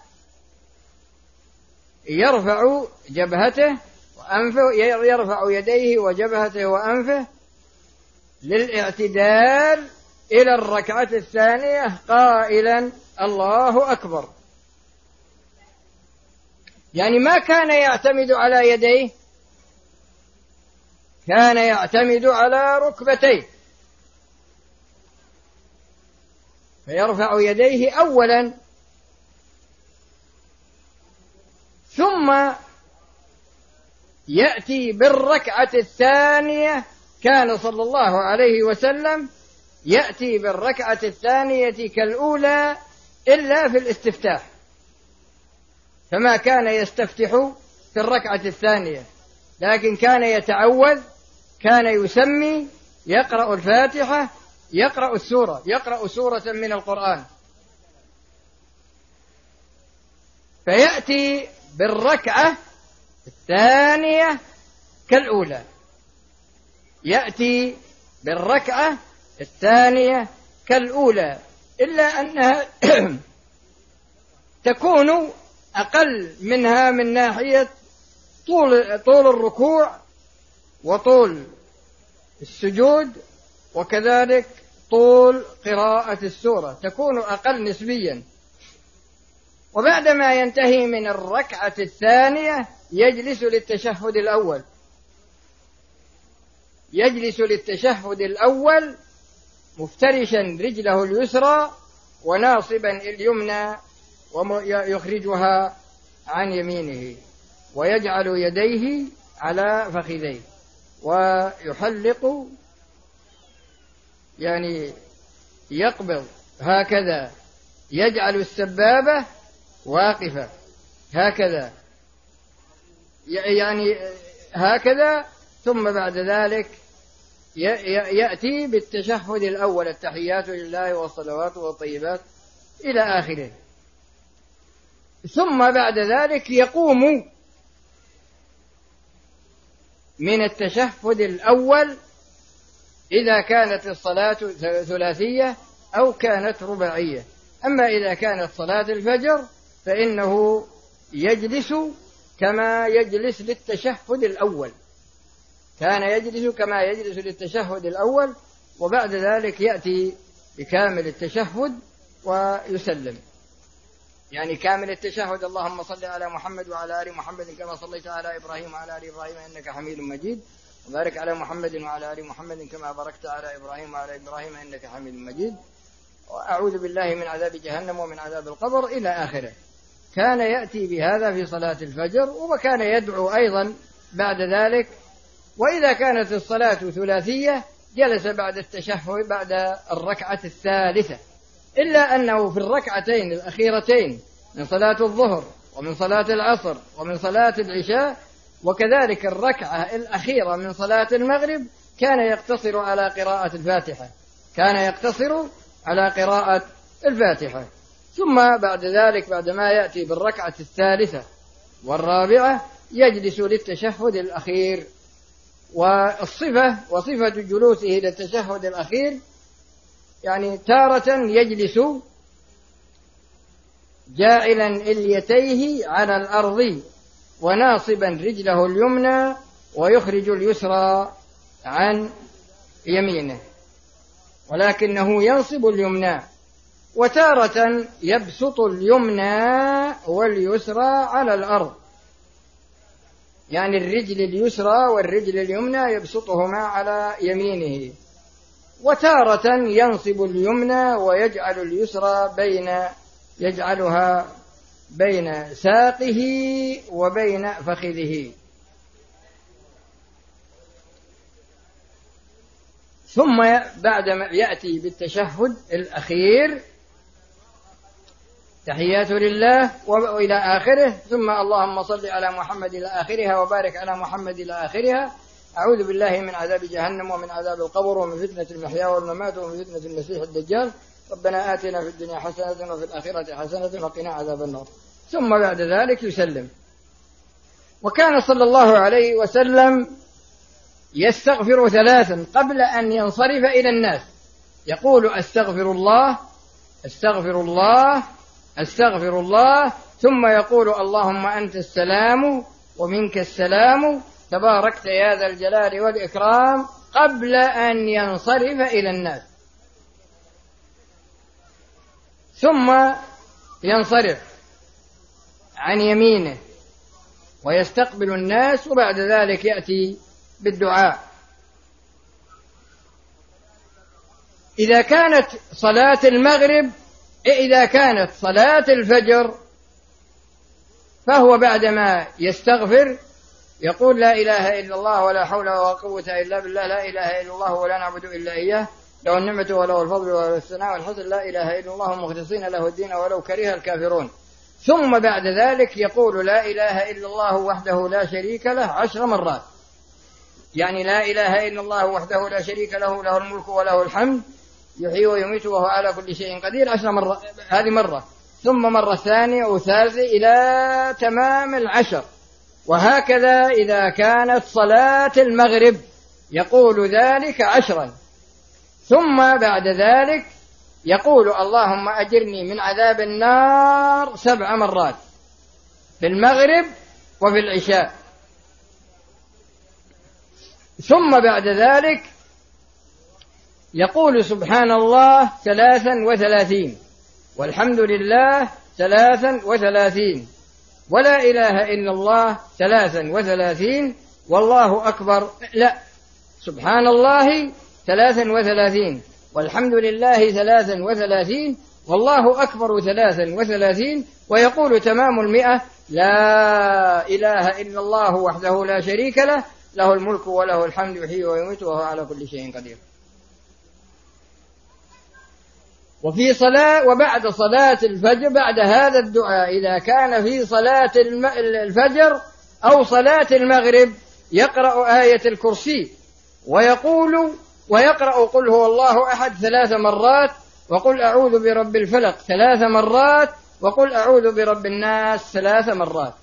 يرفع جبهته وأنفه، يرفع يديه وجبهته وأنفه للاعتدال إلى الركعة الثانية قائلا الله أكبر. يعني ما كان يعتمد على يديه، كان يعتمد على ركبتيه، فيرفع يديه أولا ثم يأتي بالركعة الثانية. كان صلى الله عليه وسلم يأتي بالركعة الثانية كالأولى إلا في الاستفتاح، فما كان يستفتح في الركعة الثانية، لكن كان يتعوذ، كان يسمي، يقرأ الفاتحة، يقرأ السورة، يقرأ سورة من القرآن، فيأتي بالركعة الثانية كالأولى، يأتي بالركعة الثانية كالأولى، إلا أنها تكون أقل منها من ناحية طول طول الركوع وطول السجود، وكذلك طول قراءة السورة تكون أقل نسبيا. وبعدما ينتهي من الركعة الثانية يجلس للتشهد الأول، يجلس للتشهد الأول مفترشا رجله اليسرى وناصبا اليمنى ويخرجها عن يمينه، ويجعل يديه على فخذيه، ويحلق يعني يقبض هكذا، يجعل السبابة واقفة هكذا، يعني هكذا، ثم بعد ذلك يأتي بالتشهد الأول، التحيات لله والصلوات والطيبات إلى آخره. ثم بعد ذلك يقوم من التشهد الأول إذا كانت الصلاة ثلاثية أو كانت رباعية. أما إذا كانت صلاة الفجر فإنه يجلس كما يجلس للتشهد الأول، كان يجلس كما يجلس للتشهد الأول، وبعد ذلك يأتي بكامل التشهد ويسلم، يعني كامل التشهد اللهم صل على محمد وعلى آل محمد كما صليت على إبراهيم وعلى آل إبراهيم إنك حميد مجيد، وبارك على محمد وعلى آل محمد كما باركت على إبراهيم وعلى إبراهيم إنك حميد مجيد، وأعوذ بالله من عذاب جهنم ومن عذاب القبر إلى آخره. كان يأتي بهذا في صلاة الفجر، وكان يدعو أيضا بعد ذلك. وإذا كانت الصلاة ثلاثية جلس بعد التشهد بعد الركعة الثالثة، إلا أنه في الركعتين الأخيرتين من صلاة الظهر ومن صلاة العصر ومن صلاة العشاء وكذلك الركعة الأخيرة من صلاة المغرب كان يقتصر على قراءة الفاتحة، كان يقتصر على قراءة الفاتحة. ثم بعد ذلك بعدما يأتي بالركعة الثالثة والرابعة يجلس للتشهد الأخير. والصفة وصفة جلوسه للتشهد الأخير يعني تارة يجلس جاعلا إليتيه على الأرض وناصبا رجله اليمنى ويخرج اليسرى عن يمينه، ولكنه ينصب اليمنى، وتارة يبسط اليمنى واليسرى على الأرض، يعني الرجل اليسرى والرجل اليمنى يبسطهما على يمينه، وتارة ينصب اليمنى ويجعل اليسرى بين يجعلها بين ساقه وبين فخذه. ثم بعدما يأتي بالتشهد الأخير تحيات لله وإلى آخره، ثم اللهم صل على محمد إلى آخرها وبارك على محمد إلى آخرها. أعوذ بالله من عذاب جهنم ومن عذاب القبر ومن فتنة المحيا والممات ومن فتنة المسيح الدجال. ربنا آتنا في الدنيا حسنة وفي الآخرة حسنة وقنا عذاب النار. ثم بعد ذلك يسلم. وكان صلى الله عليه وسلم يستغفر ثلاثا قبل أن ينصرف إلى الناس، يقول أستغفر الله أستغفر الله أستغفر الله، ثم يقول اللهم أنت السلام ومنك السلام تباركت يا ذا الجلال والإكرام، قبل أن ينصرف إلى الناس. ثم ينصرف عن يمينه ويستقبل الناس، وبعد ذلك يأتي بالدعاء. إذا كانت صلاة المغرب إذا كانت صلاة الفجر فهو بعدما يستغفر يقول لا إله إلا الله ولا حول ولا قوة إلا بالله، لا إله إلا الله ولا نعبد إلا إياه، له النعمة وله الفضل وله الثناء والحسن، لا إله إلا الله مخلصين له الدين ولو كره الكافرون. ثم بعد ذلك يقول لا إله إلا الله وحده لا شريك له عشر مرات، يعني لا إله إلا الله وحده لا شريك له، له الملك وله الحمد يحيي ويميت وهو على كل شيء قدير، عشر مرات، هذه مرة، ثم مرة ثانية أو ثالثة إلى تمام العشر. وهكذا إذا كانت صلاة المغرب يقول ذلك عشرا. ثم بعد ذلك يقول اللهم أجرني من عذاب النار سبع مرات في المغرب وفي العشاء. ثم بعد ذلك يقول سبحان الله ثلاثا وثلاثين، والحمد لله ثلاثا وثلاثين، ولا إله إلا الله ثلاثا وثلاثين، والله أكبر، لا سبحان الله ثلاثا وثلاثين، والحمد لله ثلاثا وثلاثين، والله أكبر ثلاثا وثلاثين، ويقول تمام المئة لا إله إلا الله وحده لا شريك له، له الملك وله الحمد يحيي ويميت وهو على كل شيء قدير. وفي صلاة وبعد صلاة الفجر بعد هذا الدعاء إذا كان في صلاة الفجر أو صلاة المغرب يقرأ آية الكرسي ويقول ويقرأ قل هو الله أحد ثلاث مرات، وقل أعوذ برب الفلق ثلاث مرات، وقل أعوذ برب الناس ثلاث مرات.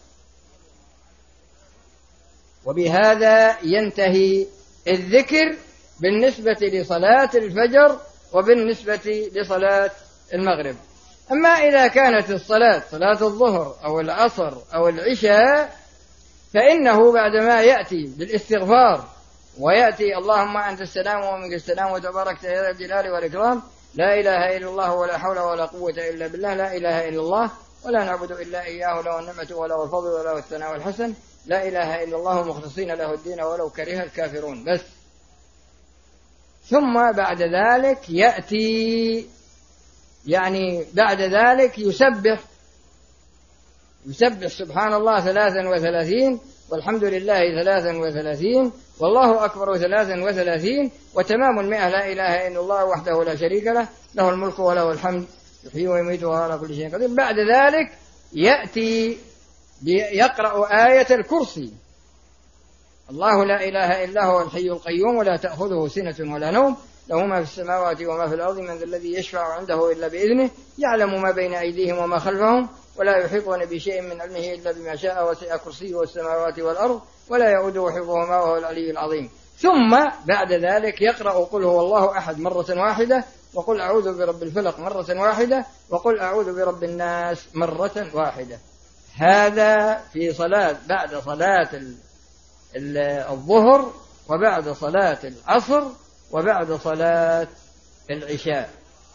وبهذا ينتهي الذكر بالنسبة لصلاة الفجر وبالنسبة لصلاة المغرب. أما إذا كانت الصلاة صلاة الظهر أو العصر أو العشاء فإنه بعدما يأتي بالاستغفار ويأتي اللهم أنت السلام ومنك السلام وتباركت يا ذا الجلال والإكرام، لا إله إلا الله ولا حول ولا قوة إلا بالله، لا إله إلا الله ولا نعبد إلا إياه، له النعمة وله الفضل وله الثناء والحسن، لا إله إلا الله مخلصين له الدين ولو كره الكافرون، بس. ثم بعد ذلك يأتي يعني بعد ذلك يسبح يسبح سبحان الله ثلاثا وثلاثين، والحمد لله ثلاثا وثلاثين، والله أكبر ثلاثا وثلاثين، وتمام المئة لا إله إلا الله وحده لا شريك له، له الملك وله الحمد يحيي ويميت وهو على كل شيء قدير. بعد ذلك يأتي يقرأ آية الكرسي، الله لا إله إلا هو الحي القيوم ولا تأخذه سنة ولا نوم، له ما في السماوات وما في الأرض، من ذا الذي يشفع عنده إلا بإذنه، يعلم ما بين أيديهم وما خلفهم، ولا يحيطون بشيء من علمه إلا بما شاء، وسع كرسيه السماوات والأرض ولا يؤوده حفظهما وهو العلي العظيم. ثم بعد ذلك يقرأ قل هو الله أحد مرة واحدة، وقل أعوذ برب الفلق مرة واحدة، وقل أعوذ برب الناس مرة واحدة. هذا في صلاة بعد صلاة الظهر وبعد صلاة العصر وبعد صلاة العشاء.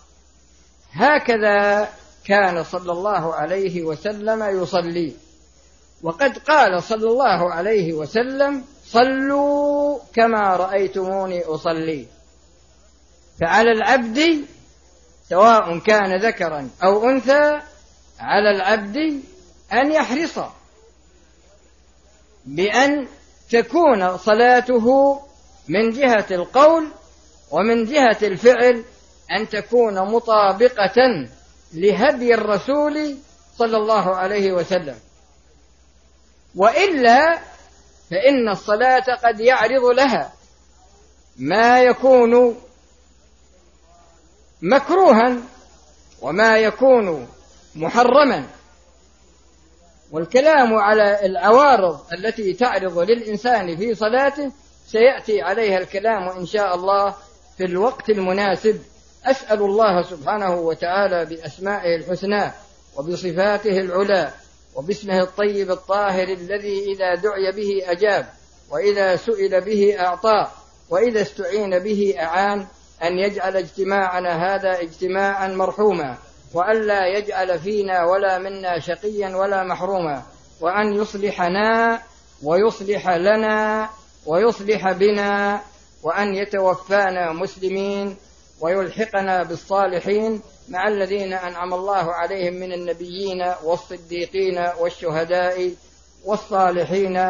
هكذا كان صلى الله عليه وسلم يصلي. وقد قال صلى الله عليه وسلم صلوا كما رأيتموني أصلي. فعلى العبد سواء كان ذكرا أو أنثى، على العبد أن يحرص بأن تكون صلاته من جهة القول ومن جهة الفعل أن تكون مطابقة لهدي الرسول صلى الله عليه وسلم، وإلا فإن الصلاة قد يعرض لها ما يكون مكروها وما يكون محرما، والكلام على العوارض التي تعرض للإنسان في صلاته سيأتي عليها الكلام إن شاء الله في الوقت المناسب. أسأل الله سبحانه وتعالى بأسمائه الحسنى وبصفاته العلى وباسمه الطيب الطاهر الذي إذا دعي به أجاب وإذا سئل به أعطى وإذا استعين به أعان أن يجعل اجتماعنا هذا اجتماعا مرحوما، وأن لا يجعل فينا ولا منا شقيا ولا محروما، وأن يصلحنا ويصلح لنا ويصلح بنا، وأن يتوفانا مسلمين ويلحقنا بالصالحين مع الذين أنعم الله عليهم من النبيين والصديقين والشهداء والصالحين،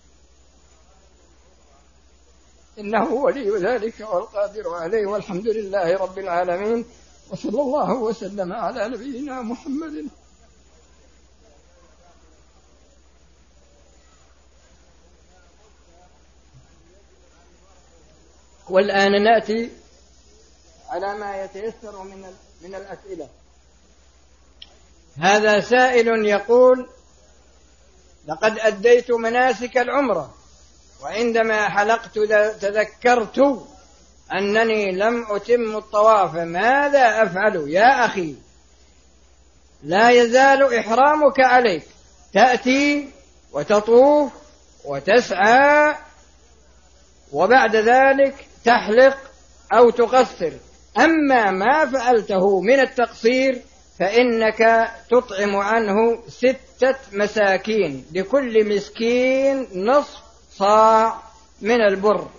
إنه ولي ذلك والقادر عليه، والحمد لله رب العالمين، وصلى الله وسلم على نبينا محمد. والآن نأتي على ما يتيسر من من الأسئلة. هذا سائل يقول: لقد أديت مناسك العمرة، وعندما حلقت تذكرت أنني لم أتم الطواف، ماذا أفعل يا أخي؟ لا يزال إحرامك عليك، تأتي وتطوف وتسعى، وبعد ذلك تحلق أو تقصر. أما ما فعلته من التقصير فإنك تطعم عنه ستة مساكين، لكل مسكين نصف صاع من البر.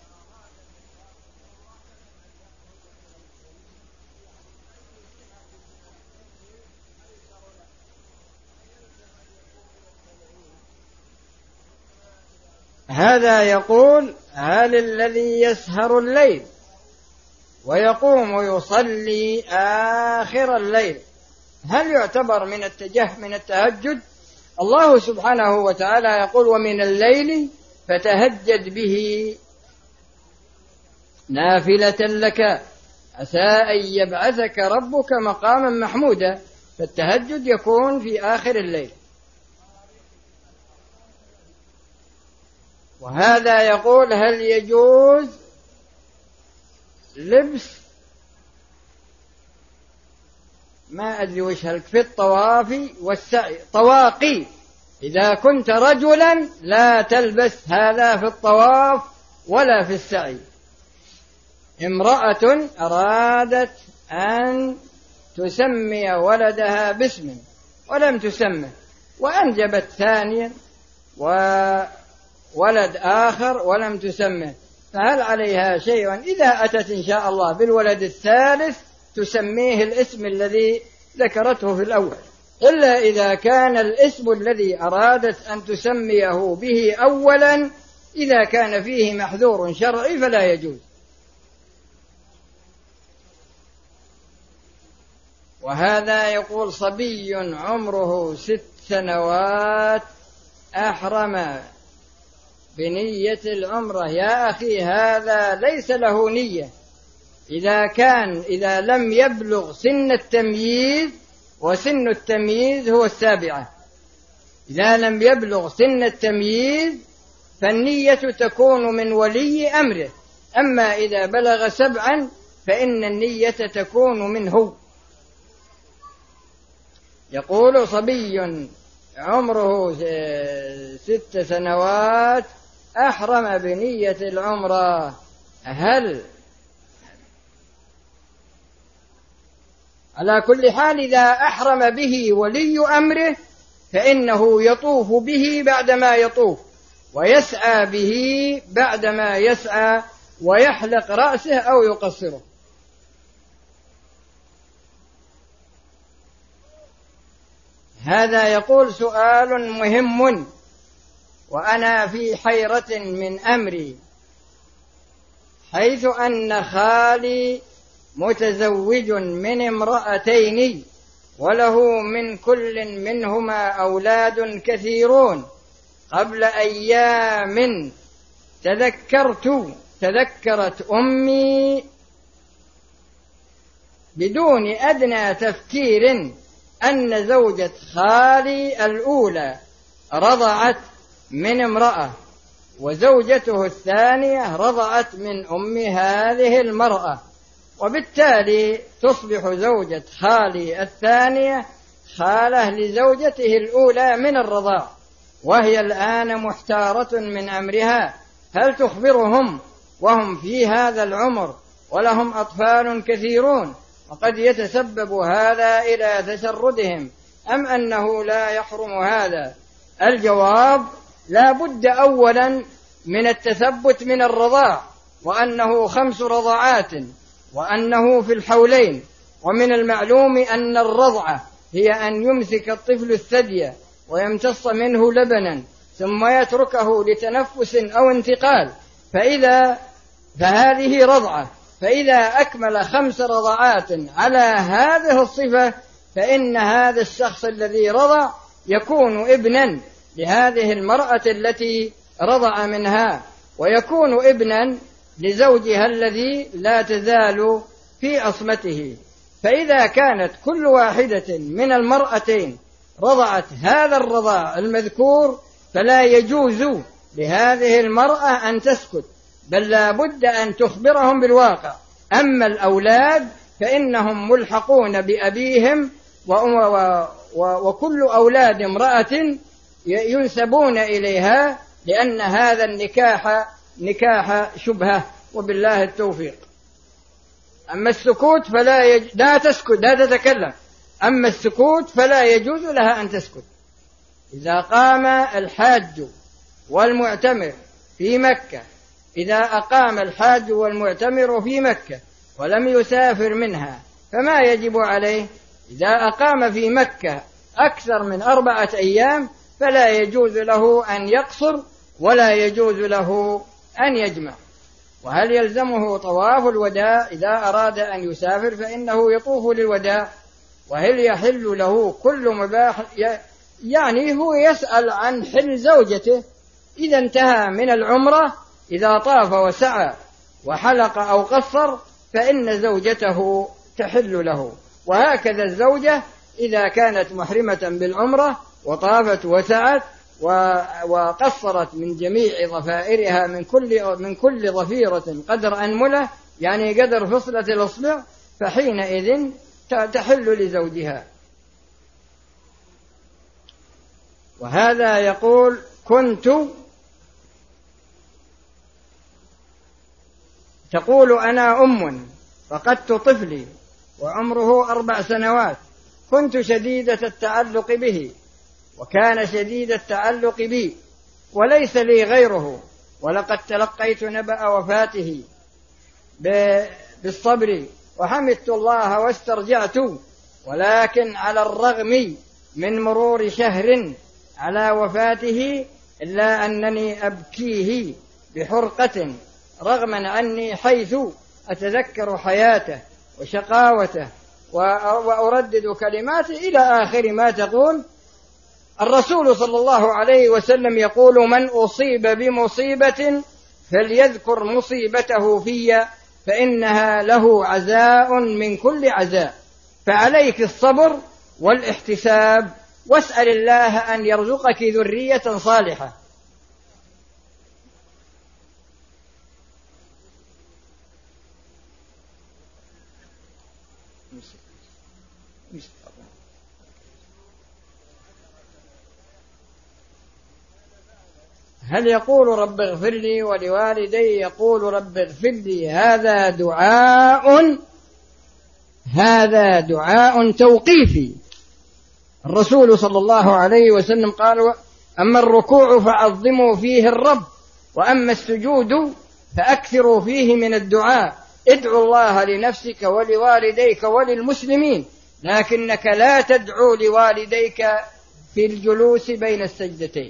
هذا يقول: هل الذي يسهر الليل ويقوم يصلي آخر الليل هل يعتبر من التجه من التهجد؟ الله سبحانه وتعالى يقول: ومن الليل فتهجد به نافلة لك عسى أن يبعثك ربك مقاما محمودا. فالتهجد يكون في آخر الليل. وهذا يقول: هل يجوز لبس ما أدري وش هلك في الطواف والسعي طواقي؟ إذا كنت رجلا لا تلبس هذا في الطواف ولا في السعي. امرأة أرادت أن تسمي ولدها باسم ولم تسمه، وأنجبت ثانيا وولد آخر ولم تسمه، فهل عليها شيء إذا أتت إن شاء الله بالولد الثالث تسميه الاسم الذي ذكرته في الأول؟ إلا إذا كان الاسم الذي أرادت أن تسميه به أولا إذا كان فيه محذور شرعي فلا يجوز. وهذا يقول: صبي عمره ست سنوات أحرم بنية العمرة. يا أخي هذا ليس له نية. إذا كان إذا لم يبلغ سن التمييز، وسن التمييز هو السابعة، إذا لم يبلغ سن التمييز فالنية تكون من ولي أمره، أما إذا بلغ سبعا فإن النية تكون منه. يقول: صبي عمره ست سنوات أحرم بنية العمرة، هل على كل حال إذا أحرم به ولي أمره فإنه يطوف به بعدما يطوف، ويسعى به بعدما يسعى، ويحلق رأسه أو يقصره. هذا يقول: سؤال مهم وأنا في حيرة من أمري، حيث أن خالي متزوج من امرأتين وله من كل منهما أولاد كثيرون. قبل أيام تذكرت تذكرت أمي بدون أدنى تفكير أن زوجة خالي الأولى رضعت من امرأة، وزوجته الثانية رضعت من أم هذه المرأة، وبالتالي تصبح زوجة خالي الثانية خالة لزوجته الأولى من الرضاع، وهي الآن محتارة من أمرها، هل تخبرهم وهم في هذا العمر ولهم أطفال كثيرون وقد يتسبب هذا إلى تشردهم، أم أنه لا يحرم هذا؟ الجواب: لا بد أولا من التثبت من الرضاع، وأنه خمس رضعات، وأنه في الحولين. ومن المعلوم أن الرضعة هي أن يمسك الطفل الثدي ويمتص منه لبنا ثم يتركه لتنفس أو انتقال، فإذا فهذه رضعة. فإذا أكمل خمس رضعات على هذه الصفة فإن هذا الشخص الذي رضع يكون ابنا لهذه المرأة التي رضع منها، ويكون ابنا لزوجها الذي لا تزال في عصمته. فإذا كانت كل واحدة من المرأتين رضعت هذا الرضاع المذكور فلا يجوز لهذه المرأة أن تسكت، بل لا بد أن تخبرهم بالواقع. أما الأولاد فإنهم ملحقون بأبيهم، وكل أولاد امرأة ينسبون إليها، لأن هذا النكاح نكاح شبهة، وبالله التوفيق. أما السكوت فلا يج... لا تسكت، لا تتكلم. أما السكوت فلا يجوز لها أن تسكت. إذا قام الحاج والمعتمر في مكة إذا أقام الحاج والمعتمر في مكة ولم يسافر منها فما يجب عليه؟ إذا أقام في مكة أكثر من أربعة أيام فلا يجوز له أن يقصر ولا يجوز له أن يجمع. وهل يلزمه طواف الوداع إذا أراد أن يسافر؟ فإنه يطوف للوداع. وهل يحل له كل مباح؟ يعني هو يسأل عن حل زوجته إذا انتهى من العمرة، إذا طاف وسعى وحلق أو قصر فإن زوجته تحل له. وهكذا الزوجة إذا كانت محرمة بالعمرة وطافت وسعت وقصرت من جميع ضفائرها من كل من كل ضفيرة قدر أنملة، يعني قدر فصلة الأصبع، فحينئذ تحل لزوجها. وهذا يقول: كنت تقول أنا أم فقدت طفلي وعمره أربع سنوات، كنت شديدة التعلق به وكان شديد التعلق بي وليس لي غيره، ولقد تلقيت نبأ وفاته بالصبر وحمدت الله واسترجعت، ولكن على الرغم من مرور شهر على وفاته إلا أنني أبكيه بحرقة رغما عني، حيث أتذكر حياته وشقاوته وأردد كلماته إلى آخر ما تقول. الرسول صلى الله عليه وسلم يقول: من أصيب بمصيبة فليذكر مصيبته في فإنها له عزاء من كل عزاء، فعليك الصبر والاحتساب، واسأل الله أن يرزقك ذرية صالحة. هل يقول رب اغفر لي ولوالدي يقول رب اغفر لي هذا دعاء هذا دعاء توقيفي؟ الرسول صلى الله عليه وسلم قال: أما الركوع فعظموا فيه الرب، وأما السجود فأكثروا فيه من الدعاء، ادعوا الله لنفسك ولوالديك وللمسلمين، لكنك لا تدعو لوالديك في الجلوس بين السجدتين.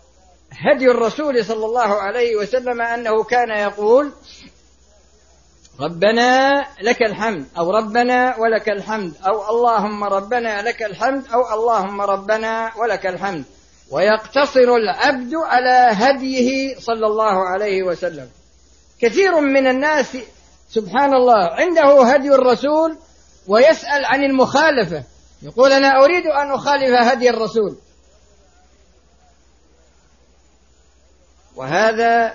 هدي الرسول صلى الله عليه وسلم أنه كان يقول: ربنا لك الحمد أو ربنا ولك الحمد أو اللهم ربنا لك الحمد أو اللهم ربنا ولك الحمد، ويقتصر العبد على هديه صلى الله عليه وسلم. كثير من الناس سبحان الله عنده هدي الرسول ويسأل عن المخالفة، يقول أنا أريد أن أخالف هدي الرسول، وهذا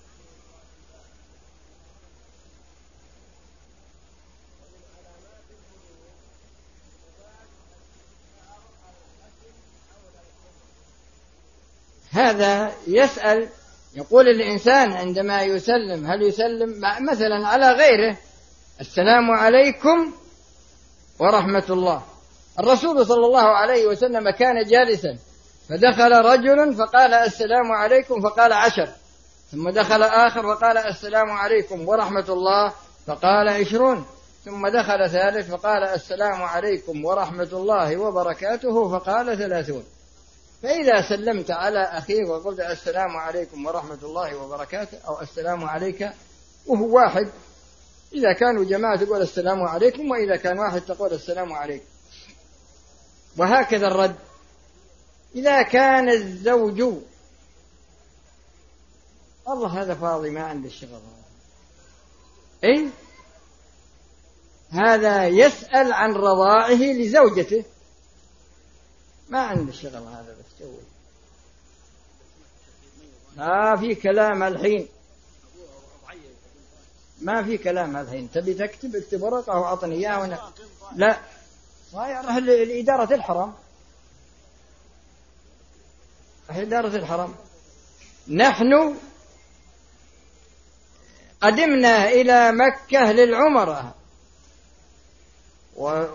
هذا يسأل، يقول الإنسان عندما يسلم هل يسلم مثلا على غيره السلام عليكم ورحمة الله. الرسول صلى الله عليه وسلم كان جالسا فدخل رجل فقال السلام عليكم فقال عشر، ثم دخل آخر فقال السلام عليكم ورحمة الله فقال عشرون، ثم دخل ثالث فقال السلام عليكم ورحمة الله وبركاته فقال ثلاثون. فإذا سلمت على أخيك وقلت السلام عليكم ورحمة الله وبركاته أو السلام عليك وهو واحد، إذا كانوا جماعة تقول السلام عليكم، وإذا كان واحد تقول السلام عليكم، وهكذا الرد. إذا كان الزوج الله هذا فاضي ما عنده الشغل، أي هذا يسأل عن رضاعه لزوجته، ما عنده الشغل هذا بس جوي. ما في كلام الحين، ما في كلام الحين. تبي تكتب اكتب ورقة وعطني إياه وأنا لا راح لإدارة الحرم، راح إدارة الحرم. نحن قدمنا إلى مكة للعمرة و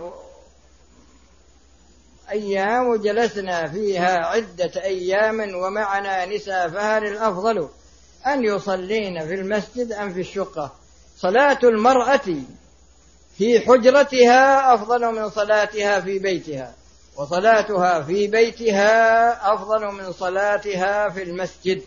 أيام وجلسنا فيها عدة أيام ومعنا نساء، فهل الأفضل أن يصلين في المسجد أم في الشقة؟ صلاة المرأة في حجرتها أفضل من صلاتها في بيتها، وصلاتها في بيتها أفضل من صلاتها في المسجد.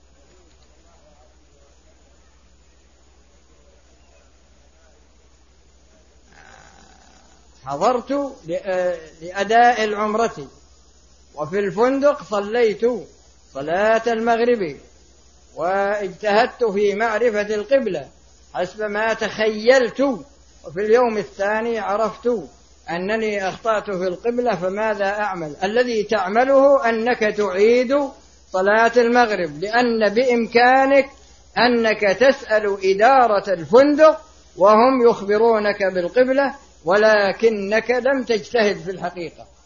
حضرت لأداء العمرة وفي الفندق صليت صلاة المغرب واجتهدت في معرفة القبلة حسب ما تخيلت، وفي اليوم الثاني عرفت أنني أخطأت في القبلة، فماذا أعمل؟ الذي تعمله أنك تعيد صلاة المغرب، لأن بإمكانك أنك تسأل إدارة الفندق وهم يخبرونك بالقبلة، ولكنك لم تجتهد في الحقيقة.